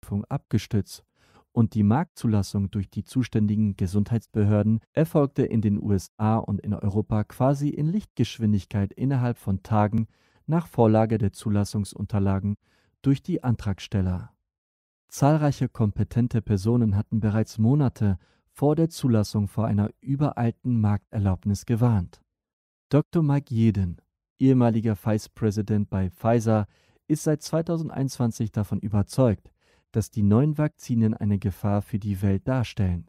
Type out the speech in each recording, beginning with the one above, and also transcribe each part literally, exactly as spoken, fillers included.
Impfung abgestützt und die Marktzulassung durch die zuständigen Gesundheitsbehörden erfolgte in den U S A und in Europa quasi in Lichtgeschwindigkeit innerhalb von Tagen nach Vorlage der Zulassungsunterlagen durch die Antragsteller. Zahlreiche kompetente Personen hatten bereits Monate vor der Zulassung vor einer übereilten Markterlaubnis gewarnt. Doktor Mike Yeadon, ehemaliger Vice President bei Pfizer, ist seit zweitausendeinundzwanzig davon überzeugt, dass die neuen Vakzinen eine Gefahr für die Welt darstellen.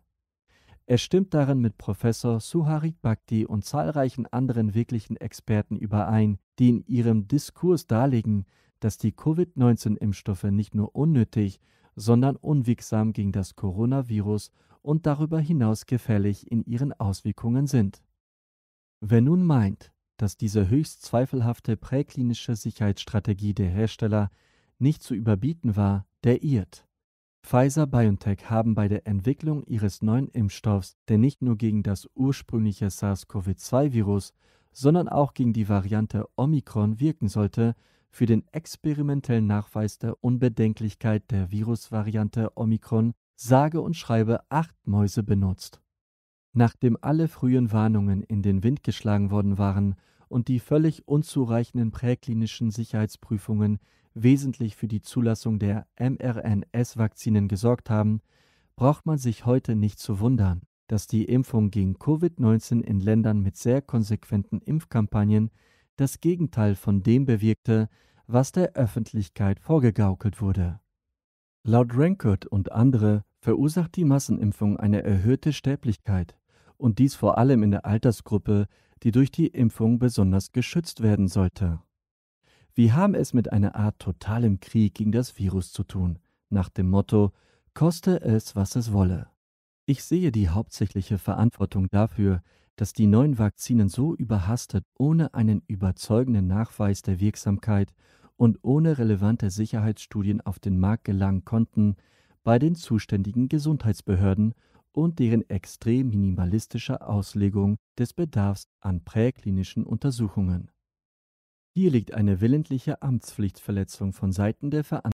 Er stimmt darin mit Professor Suharik Bhakdi und zahlreichen anderen wirklichen Experten überein, die in ihrem Diskurs darlegen, dass die Covid neunzehn Impfstoffe nicht nur unnötig, sondern unwirksam gegen das Coronavirus und darüber hinaus gefährlich in ihren Auswirkungen sind. Wer nun meint, dass diese höchst zweifelhafte präklinische Sicherheitsstrategie der Hersteller nicht zu überbieten war, der irrt. Pfizer-BioNTech haben bei der Entwicklung ihres neuen Impfstoffs, der nicht nur gegen das ursprüngliche SARS-CoV zwei Virus, sondern auch gegen die Variante Omikron wirken sollte, für den experimentellen Nachweis der Unbedenklichkeit der Virusvariante Omikron sage und schreibe acht Mäuse benutzt. Nachdem alle frühen Warnungen in den Wind geschlagen worden waren und die völlig unzureichenden präklinischen Sicherheitsprüfungen wesentlich für die Zulassung der mRNA-Vakzinen gesorgt haben, braucht man sich heute nicht zu wundern, dass die Impfung gegen Covid neunzehn in Ländern mit sehr konsequenten Impfkampagnen das Gegenteil von dem bewirkte, was der Öffentlichkeit vorgegaukelt wurde. Laut Rankert und andere verursacht die Massenimpfung eine erhöhte Sterblichkeit, und dies vor allem in der Altersgruppe, die durch die Impfung besonders geschützt werden sollte. Wir haben es mit einer Art totalem Krieg gegen das Virus zu tun, nach dem Motto, koste es, was es wolle. Ich sehe die hauptsächliche Verantwortung dafür, dass die neuen Vakzinen so überhastet, ohne einen überzeugenden Nachweis der Wirksamkeit und ohne relevante Sicherheitsstudien auf den Markt gelangen konnten, bei den zuständigen Gesundheitsbehörden und deren extrem minimalistischer Auslegung des Bedarfs an präklinischen Untersuchungen. Hier liegt eine willentliche Amtspflichtverletzung von Seiten der Verantwortlichen